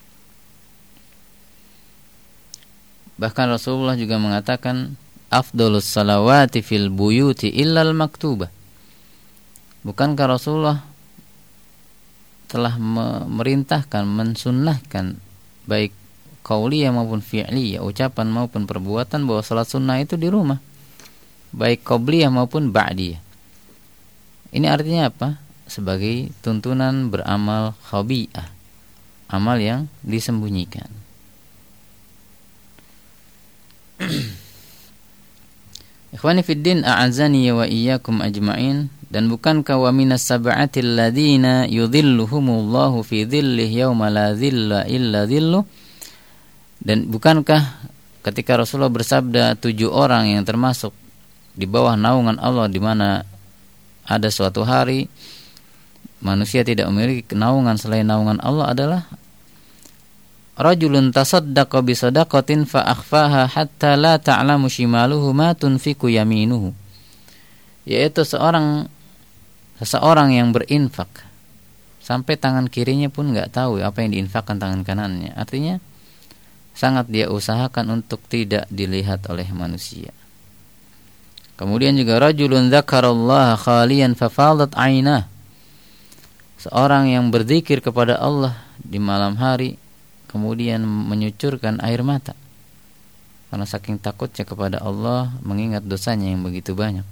Bahkan Rasulullah juga mengatakan, afdhalus salawati fil buyuti illal maktubah. Bukankah Rasulullah telah memerintahkan, mensunnahkan baik qauliyah maupun fi'liyah, ucapan maupun perbuatan, bahwa salat sunnah itu di rumah, baik qabliyah maupun ba'diyah. Ini artinya apa? Sebagai tuntunan beramal khabi'ah, amal yang disembunyikan. Ikhwani fiddin, a'azani wa iyyakum ajma'in. Dan bukankah wa minas sab'atil ladzina yudhilluhumullahu fi dhillihi yauma la dhilla illa dhilluh. Dan bukankah ketika Rasulullah bersabda, tujuh orang yang termasuk di bawah naungan Allah, di mana ada suatu hari manusia tidak memiliki naungan selain naungan Allah, adalah rajulun tasaddaqa bi sadaqatin fa akhfaha hatta la ta'lamu shimaluhu ma tunfiqu yaminuhu. Yaitu seorang seseorang yang berinfak sampai tangan kirinya pun enggak tahu apa yang diinfakkan tangan kanannya. Artinya sangat dia usahakan untuk tidak dilihat oleh manusia. Kemudian juga rajulun dzakarallaha khaliyan fa fadat 'ainah. Seorang yang berzikir kepada Allah di malam hari kemudian menyucurkan air mata karena saking takutnya kepada Allah, mengingat dosanya yang begitu banyak.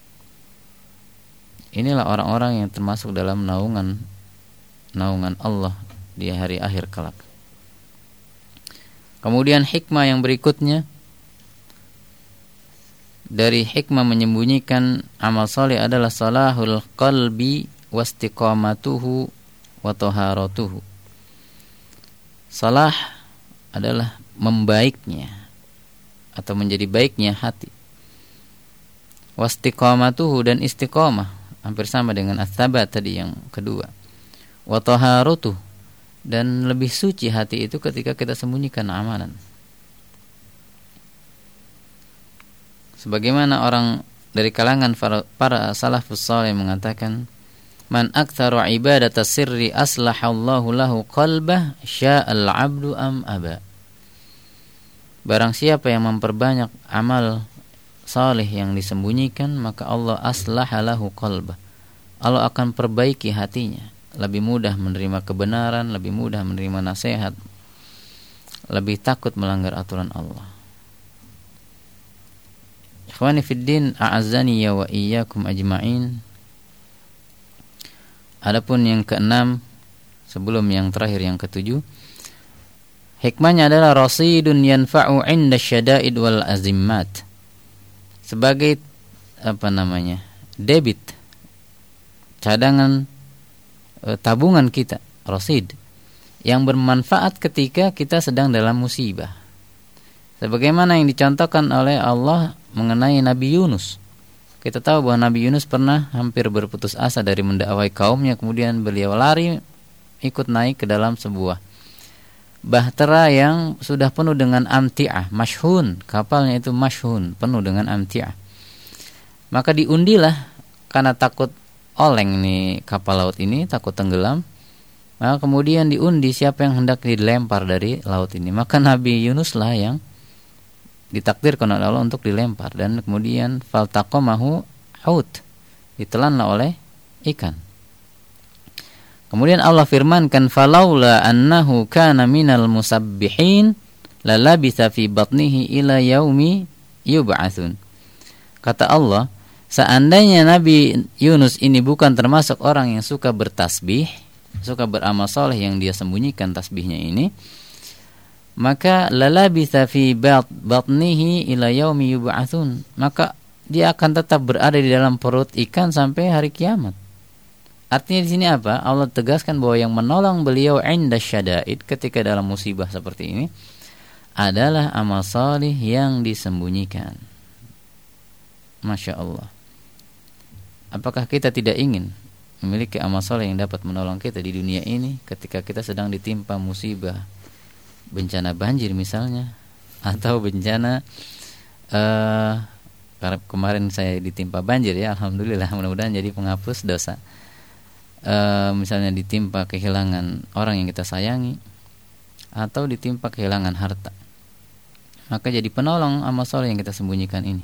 Inilah orang-orang yang termasuk dalam naungan naungan Allah di hari akhir kelak. Kemudian hikmah yang berikutnya, dari hikmah menyembunyikan amal saleh adalah salahul qalbi wastiqamatuhu wa taharatuhu. Salah adalah membaiknya atau menjadi baiknya hati. Wastiqamatuhu, dan istiqamah hampir sama dengan as-sabat tadi yang kedua. Wa taharatuhu, dan lebih suci hati itu ketika kita sembunyikan amalan. Sebagaimana orang dari kalangan para, para salafus saleh mengatakan, man aktsaru ibadata sirri aslahallahu lahu qalbah sya'al 'abdu am aba. Barang siapa yang memperbanyak amal saleh yang disembunyikan, maka Allah aslaha lahu qalbah. Allah akan perbaiki hatinya, lebih mudah menerima kebenaran, lebih mudah menerima nasihat, lebih takut melanggar aturan Allah. Ikhwani fiddin, a'azzani ya wa iyyakum ajma'in. Adapun yang keenam, sebelum yang terakhir yang ketujuh, hikmahnya adalah rasidun yanfa'u 'inda syada'id wal azimmat. sebagai apa namanya? debit, cadangan e, tabungan kita, rasid, yang bermanfaat ketika kita sedang dalam musibah. Sebagaimana yang dicontohkan oleh Allah mengenai Nabi Yunus. Kita tahu bahwa Nabi Yunus pernah hampir berputus asa dari mendakwai kaumnya, kemudian beliau lari ikut naik ke dalam sebuah bahtera yang sudah penuh dengan amti'ah, mashhun, kapalnya itu mashhun, penuh dengan amti'ah. Maka diundilah, karena takut oleng nih kapal laut ini, takut tenggelam. Maka kemudian diundi siapa yang hendak dilempar dari laut ini. Maka Nabi Yunus lah yang ditakdirkan oleh Allah untuk dilempar, dan kemudian faltaqamahu haut, ditelanlah oleh ikan. Kemudian Allah firmankan, falaula annahu kana minal musabbihin lalabitha fi batnihi ila yaumi yub'atsun. Kata Allah, seandainya Nabi Yunus ini bukan termasuk orang yang suka bertasbih, suka beramal soleh yang dia sembunyikan tasbihnya ini, maka lalabitha fi batnihi ila yaumi yub'atsun, maka dia akan tetap berada di dalam perut ikan sampai hari kiamat. Artinya di sini apa? Allah tegaskan bahwa yang menolong beliau inda syada'id, ketika dalam musibah seperti ini, adalah amal salih yang disembunyikan. Masya Allah. Apakah kita tidak ingin memiliki amal salih yang dapat menolong kita di dunia ini ketika kita sedang ditimpa musibah, bencana banjir misalnya, atau bencana uh, kemarin saya ditimpa banjir ya, alhamdulillah, mudah-mudahan jadi penghapus dosa. Uh, misalnya ditimpa kehilangan orang yang kita sayangi, atau ditimpa kehilangan harta, maka jadi penolong amal soleh yang kita sembunyikan ini.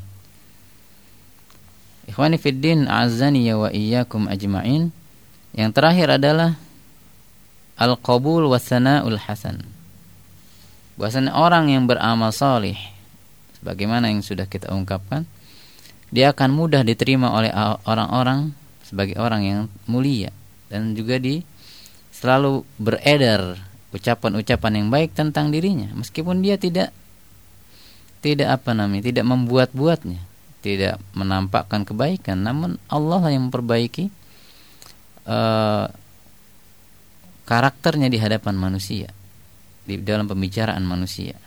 Ikhwani fiddin, a'azzani wa iyyakum ajma'in. Yang terakhir adalah al-qabul wa thana'ul hasan. Bahwasanya orang yang beramal soleh, sebagaimana yang sudah kita ungkapkan, dia akan mudah diterima oleh orang-orang sebagai orang yang mulia, dan juga di selalu beredar ucapan-ucapan yang baik tentang dirinya, meskipun dia tidak tidak apa namanya tidak membuat-buatnya, tidak menampakkan kebaikan, namun Allah yang memperbaiki uh, karakternya di hadapan manusia, di dalam pembicaraan manusia.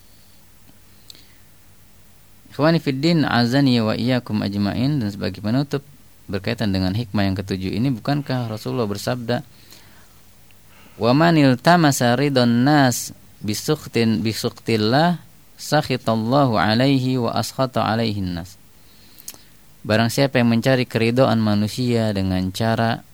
Ikhwani fiddin, azani wa iyyakum ajmain. Dan sebagai penutup berkaitan dengan hikmah yang ketujuh ini, bukankah Rasulullah bersabda, wa manil tamasa ridon nas bisukhtin bisukhtillah sakhitallahu alaihi wa askhata alaihin nas. Barang siapa yang mencari keridhaan manusia dengan cara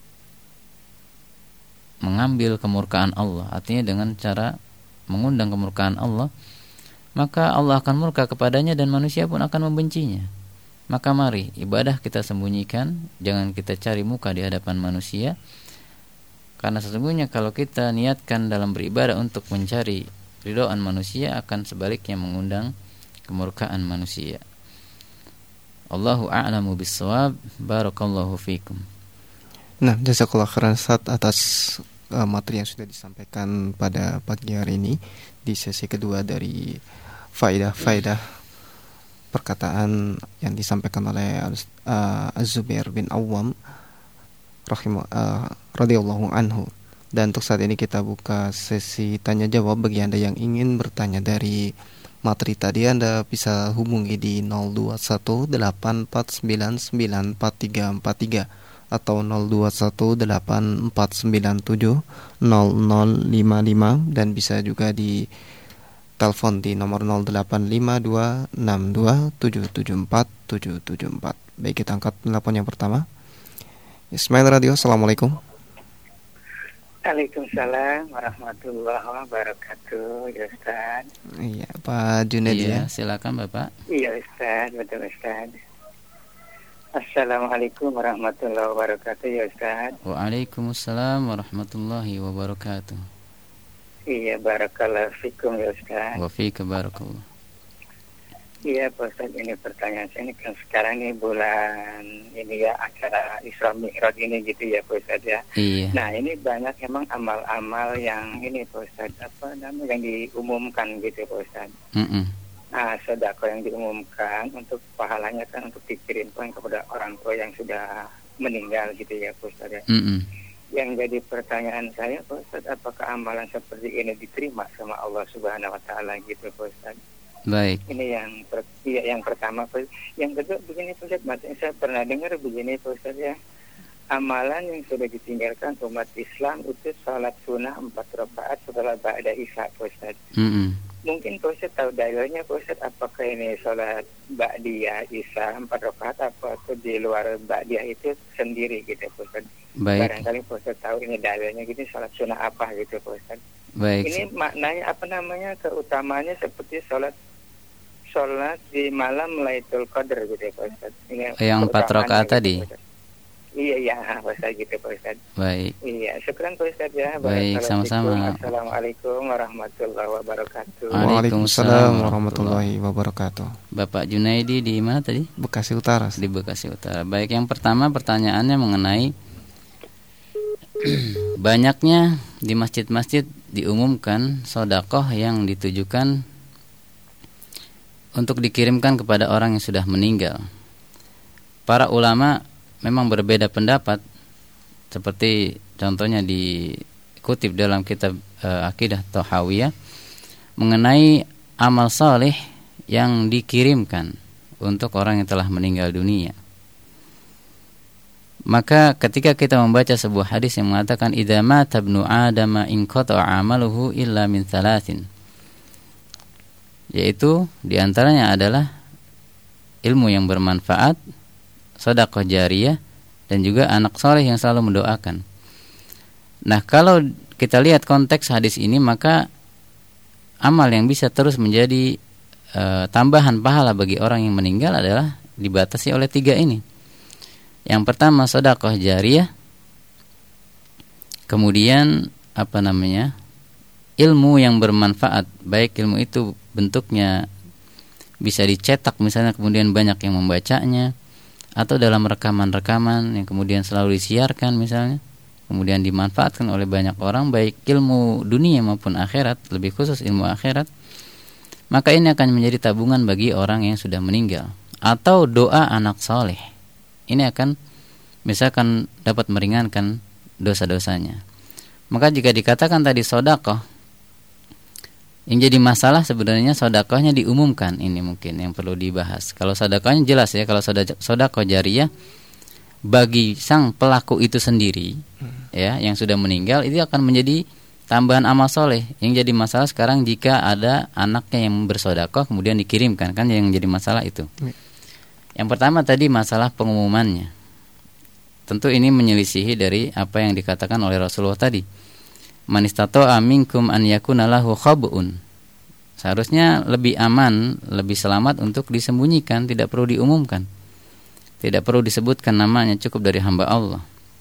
mengambil kemurkaan Allah, artinya dengan cara mengundang kemurkaan Allah, maka Allah akan murka kepadanya dan manusia pun akan membencinya. Maka mari ibadah kita sembunyikan, jangan kita cari muka di hadapan manusia, karena sesungguhnya kalau kita niatkan dalam beribadah untuk mencari ridhaan manusia, akan sebaliknya mengundang kemurkaan manusia. Allahu a'lamu bis-shawab. Barakallahu fikum. Nah, jazakallahu khairan Ustaz atas uh, materi yang sudah disampaikan pada pagi hari ini di sesi kedua dari faedah-faedah perkataan yang disampaikan oleh uh, Az-Zubair bin Awwam rahimah uh, radhiyallahu anhu. Dan untuk saat ini kita buka sesi tanya jawab. Bagi Anda yang ingin bertanya dari materi tadi, Anda bisa hubungi di nol dua satu delapan empat sembilan sembilan empat tiga empat tiga atau nol dua satu delapan empat sembilan tujuh nol nol lima lima, dan bisa juga di telepon di nomor nol delapan lima dua enam dua tujuh tujuh empat tujuh tujuh empat. Baik, kita angkat telepon yang pertama. Ismail Radio, assalamualaikum. Waalaikumsalam warahmatullahi wabarakatuh, ya Ustaz. Iya, Pak Junaid Iya, ya. silakan Bapak. Iya Ustaz, betul Ustaz. Assalamualaikum warahmatullahi wabarakatuh, ya Ustaz. Waalaikumsalam warahmatullahi wabarakatuh. Iya, barakallahu fikum ya Ustaz. Wa fika barakallah. Iya Pak Ustaz, ini pertanyaan saya, ini kan sekarang ini bulan ini ya, acara Isra Mi'raj ini gitu ya Pak Ustaz ya. Iya. Nah ini banyak emang amal-amal yang ini Pak Ustaz, apa namanya, yang diumumkan gitu Pak Ustaz. Mm-mm. ah, sedekah yang diumumkan untuk pahalanya kan untuk dikirimkan kepada orang tua yang sudah meninggal gitu ya Pak Ustaz ya. Mm-mm. Yang jadi pertanyaan saya Pak Ustaz, apakah amalan seperti ini diterima sama Allah Subhanahu wa taala gitu Pak Ustaz? Baik. Ini yang per, ya, yang pertama Pak. Yang kedua begini Pak Ustaz, saya pernah dengar begini Pak Ustaz ya. Amalan yang sudah ditinggalkan umat Islam itu salat sunnah empat rakaat setelah ba'da isya Pak Ustaz. Mm-mm. Mungkin Pak Ustaz tahu dalilnya Pak Ustaz, apakah ini salat ba'diyah isya empat rakaat apa atau di luar ba'diyah itu sendiri gitu Pak Ustaz. Baik. Barangkali Pak Ustaz tahu ini dalilnya gitu, salat sunnah apa gitu Pak Ustaz. Baik. Ini maknanya apa namanya, keutamaannya seperti salat salat di malam Lailatul Qadar gitu ya Pak Ustaz. Ini yang empat rakaat gitu, tadi. Pak Ustaz. Iya, iya, Pak Ustaz gitu Pak Ustaz. Baik. Iya, syukran Pak Ustaz ya. Baik, sama-sama. Assalamualaikum warahmatullahi wabarakatuh. Waalaikumsalam warahmatullahi wabarakatuh. Bapak Junaidi di mana tadi? Bekasi Utara. Di Bekasi Utara. Baik, yang pertama pertanyaannya mengenai banyaknya di masjid-masjid diumumkan sedekah yang ditujukan untuk dikirimkan kepada orang yang sudah meninggal. Para ulama memang berbeda pendapat, seperti contohnya dikutip dalam kitab uh, Aqidah Thahawiyah mengenai amal saleh yang dikirimkan untuk orang yang telah meninggal dunia. Maka ketika kita membaca sebuah hadis yang mengatakan idza mata ibnu adama in qata'a amaluhu illa min thalathin, yaitu diantaranya adalah ilmu yang bermanfaat, sedekah jariyah, dan juga anak soleh yang selalu mendoakan. Nah, kalau kita lihat konteks hadis ini, maka amal yang bisa terus menjadi e, tambahan pahala bagi orang yang meninggal adalah dibatasi oleh tiga ini. Yang pertama sedekah jariyah, kemudian apa namanya, ilmu yang bermanfaat, baik ilmu itu bentuknya bisa dicetak misalnya kemudian banyak yang membacanya, atau dalam rekaman-rekaman yang kemudian selalu disiarkan misalnya, kemudian dimanfaatkan oleh banyak orang, baik ilmu dunia maupun akhirat, lebih khusus ilmu akhirat, maka ini akan menjadi tabungan bagi orang yang sudah meninggal. Atau doa anak soleh, ini akan misalkan dapat meringankan dosa-dosanya. Maka jika dikatakan tadi sedekah, yang jadi masalah sebenarnya sedekahnya diumumkan, ini mungkin yang perlu dibahas. Kalau sedekahnya jelas ya, kalau sedekah jariyah bagi sang pelaku itu sendiri, hmm. ya, yang sudah meninggal, itu akan menjadi tambahan amal soleh. Yang jadi masalah sekarang jika ada anaknya yang bersedekah kemudian dikirimkan, kan yang jadi masalah itu. Hmm. Yang pertama tadi masalah pengumumannya. Tentu ini menyelisihi dari apa yang dikatakan oleh Rasulullah tadi. Man istata'a minkum an yakuna lahu khab'un. Seharusnya lebih aman, lebih selamat untuk disembunyikan, tidak perlu diumumkan. Tidak perlu disebutkan namanya, cukup dari hamba Allah.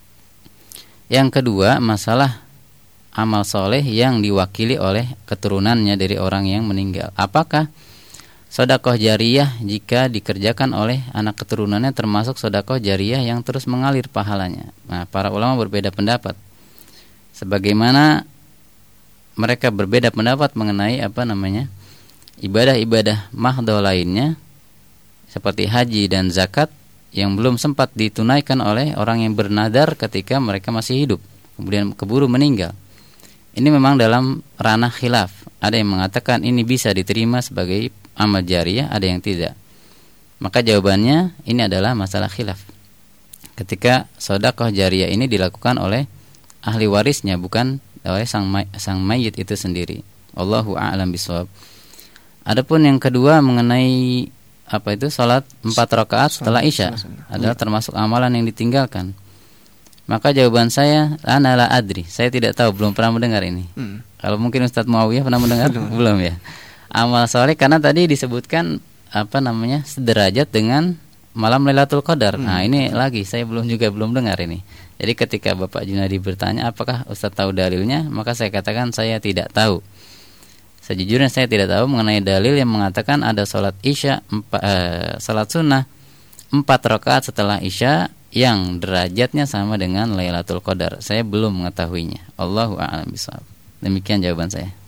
Yang kedua, masalah amal soleh yang diwakili oleh keturunannya dari orang yang meninggal. Apakah sedekah jariyah jika dikerjakan oleh anak keturunannya termasuk sedekah jariyah yang terus mengalir pahalanya? Nah, para ulama berbeda pendapat. Sebagaimana mereka berbeda pendapat mengenai apa namanya ibadah-ibadah mahdoh lainnya seperti haji dan zakat yang belum sempat ditunaikan oleh orang yang bernadar ketika mereka masih hidup, kemudian keburu meninggal. Ini memang dalam ranah khilaf. Ada yang mengatakan ini bisa diterima sebagai amal jariyah, ada yang tidak. Maka jawabannya ini adalah masalah khilaf. Ketika sedekah jariyah ini dilakukan oleh ahli warisnya, bukan oleh sang may- sang mayit itu sendiri. Allahu a'lam bishawab. Adapun yang kedua mengenai apa itu salat empat rakaat setelah isya adalah termasuk amalan yang ditinggalkan. Maka jawaban saya ana la adri. Saya tidak tahu, belum pernah mendengar ini. Hmm. Kalau mungkin Ustaz Muawiyah pernah mendengar? Belum ya. Amal saleh karena tadi disebutkan apa namanya sederajat dengan malam Lailatul Qadar. Hmm. Nah, ini lagi saya belum juga belum dengar ini. Jadi ketika Bapak Junadi bertanya apakah Ustaz tahu dalilnya, maka saya katakan saya tidak tahu. Sejujurnya saya tidak tahu mengenai dalil yang mengatakan ada salat isya empat, eh, salat sunnah empat rakaat setelah isya yang derajatnya sama dengan Lailatul Qadar. Saya belum mengetahuinya. Allahu a'lam bishawab. Demikian jawaban saya.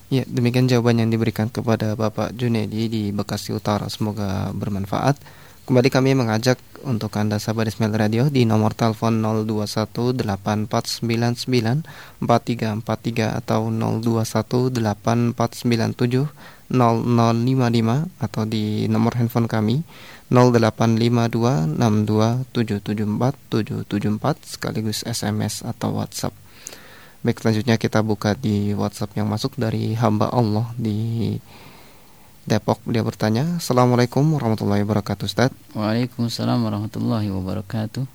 Ya, demikian jawaban yang diberikan kepada Bapak Junaidi di Bekasi Utara. Semoga bermanfaat. Kembali kami mengajak untuk Anda sahabat Ismail Radio di nomor telepon nol dua satu delapan empat sembilan sembilan empat tiga empat tiga atau nol dua satu delapan empat sembilan tujuh nol nol lima lima atau di nomor handphone kami nol delapan lima dua enam dua tujuh tujuh empat tujuh tujuh empat sekaligus S M S atau WhatsApp. Baik, selanjutnya kita buka di WhatsApp yang masuk dari hamba Allah di Depok. Dia bertanya, Assalamualaikum warahmatullahi wabarakatuh, Ustaz. Waalaikumsalam warahmatullahi wabarakatuh.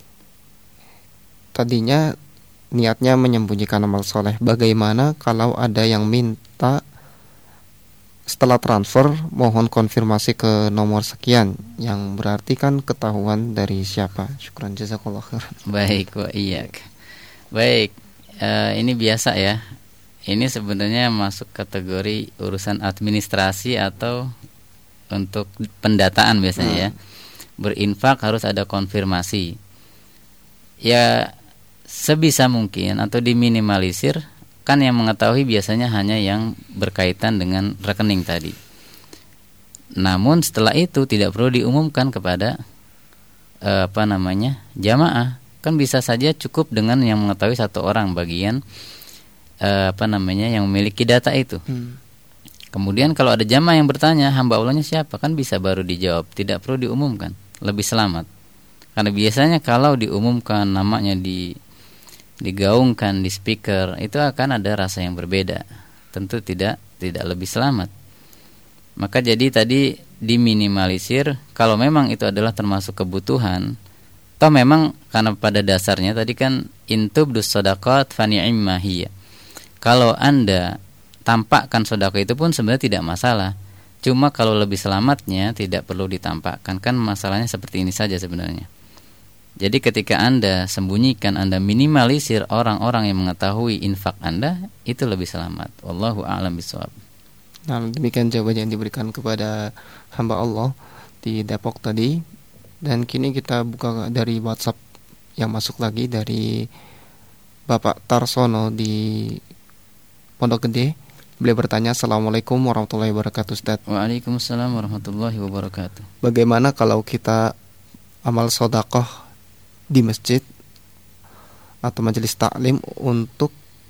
Tadinya niatnya menyembunyikan amal soleh. Bagaimana kalau ada yang minta setelah transfer mohon konfirmasi ke nomor sekian, yang berarti kan ketahuan dari siapa? Syukran, jazakallah khairan. Baik, wa iyyak. Baik, uh, ini biasa ya. Ini sebenarnya masuk kategori urusan administrasi atau untuk pendataan biasanya hmm. ya. Berinfak harus ada konfirmasi. Ya sebisa mungkin atau diminimalisir, kan yang mengetahui biasanya hanya yang berkaitan dengan rekening tadi. Namun setelah itu tidak perlu diumumkan kepada eh, apa namanya jamaah. Kan bisa saja cukup dengan yang mengetahui satu orang bagian Uh, apa namanya yang memiliki data itu. Hmm. Kemudian kalau ada jamaah yang bertanya hamba Allahnya siapa, kan bisa baru dijawab, tidak perlu diumumkan, lebih selamat. Karena biasanya kalau diumumkan namanya di digaungkan di speaker, itu akan ada rasa yang berbeda. Tentu tidak tidak lebih selamat. Maka jadi tadi diminimalisir kalau memang itu adalah termasuk kebutuhan. Toh memang karena pada dasarnya tadi kan intubdus shadaqat fa ni'imma hiya. Kalau Anda tampakkan sedekah itu pun sebenarnya tidak masalah. Cuma kalau lebih selamatnya tidak perlu ditampakkan. Kan masalahnya seperti ini saja sebenarnya. Jadi ketika Anda sembunyikan, Anda minimalisir orang-orang yang mengetahui infak Anda, itu lebih selamat. Wallahu a'lam bishawab. Nah, demikian jawaban yang diberikan kepada hamba Allah di Depok tadi. Dan kini kita buka dari WhatsApp yang masuk lagi dari Bapak Tarsono di Pondok Gede. Beliau bertanya, Assalamualaikum warahmatullahi wabarakatuh, Ustaz. Waalaikumsalam warahmatullahi wabarakatuh. Bagaimana kalau kita amal sedekah di masjid atau majelis taklim untuk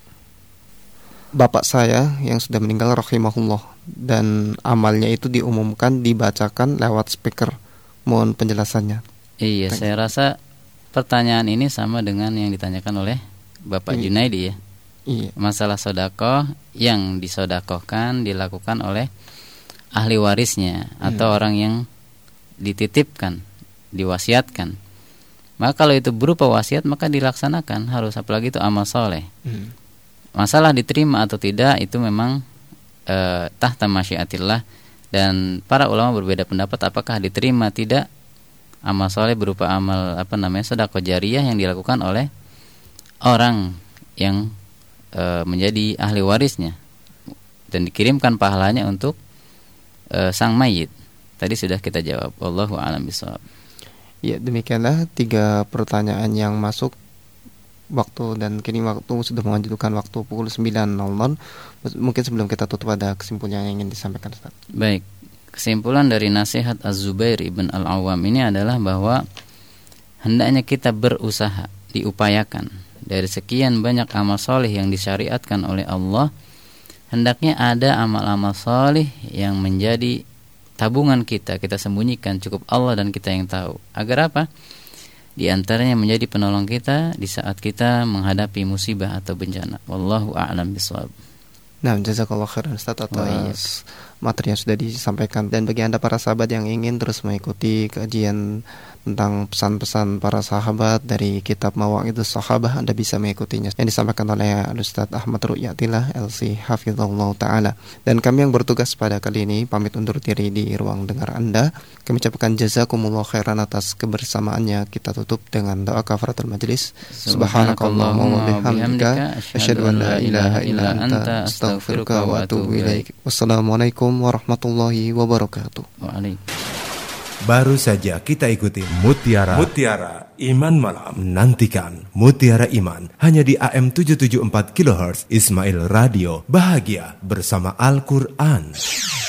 bapak saya yang sudah meninggal rahimahullah, dan amalnya itu diumumkan, dibacakan lewat speaker? Mohon penjelasannya. Iya, Thank saya rasa pertanyaan ini sama dengan yang ditanyakan oleh Bapak iya. Junaidi ya. Iya. Masalah sedekah yang disedekahkan dilakukan oleh ahli warisnya iya. atau orang yang dititipkan, diwasiatkan. Maka kalau itu berupa wasiat maka dilaksanakan harus, apalagi itu amal soleh. Hmm. Masalah diterima atau tidak itu memang eh, tahta masyiatillah, dan para ulama berbeda pendapat apakah diterima tidak amal soleh berupa amal apa namanya sedekah jariyah yang dilakukan oleh orang yang e, menjadi ahli warisnya dan dikirimkan pahalanya untuk e, sang mayit. Tadi sudah kita jawab. Wallahu a'lam bishawab. Ya, demikianlah tiga pertanyaan yang masuk waktu, dan kini waktu sudah menunjukkan waktu pukul sembilan nol nol. Mungkin sebelum kita tutup ada kesimpulan yang ingin disampaikan, Ustaz. Baik. Kesimpulan dari nasihat Az-Zubair ibn Al-Awwam ini adalah bahwa hendaknya kita berusaha, diupayakan dari sekian banyak amal soleh yang disyariatkan oleh Allah, hendaknya ada amal-amal soleh yang menjadi tabungan kita, kita sembunyikan, cukup Allah dan kita yang tahu. Agar apa? Di antaranya menjadi penolong kita di saat kita menghadapi musibah atau bencana. Wallahu a'lam bishawab. Nah, jazakallahu khairan Ustaz atas materi yang sudah disampaikan. Dan bagi Anda para sahabat yang ingin terus mengikuti kajian tentang pesan-pesan para sahabat dari kitab Mawa'idus Sahabah, Anda bisa mengikutinya yang disampaikan oleh Ustaz Ahmad Ru'yatillah L C hafizallahu taala. Dan kami yang bertugas pada kali ini pamit undur diri di ruang dengar Anda. Kami ucapkan jazakumullah khairan atas kebersamaannya. Kita tutup dengan doa kafaratul majelis. Subhanakallahumma wa bihamdika asyhadu an la ilaha illa anta astaghfiruka wa atubu ilaik. Wassalamualaikum warahmatullahi wabarakatuh. Waalaikumsalam. Baru saja kita ikuti Mutiara Mutiara Iman Malam. Nantikan Mutiara Iman hanya di A M tujuh tujuh empat kilohertz Ismail Radio. Bahagia bersama Al-Quran.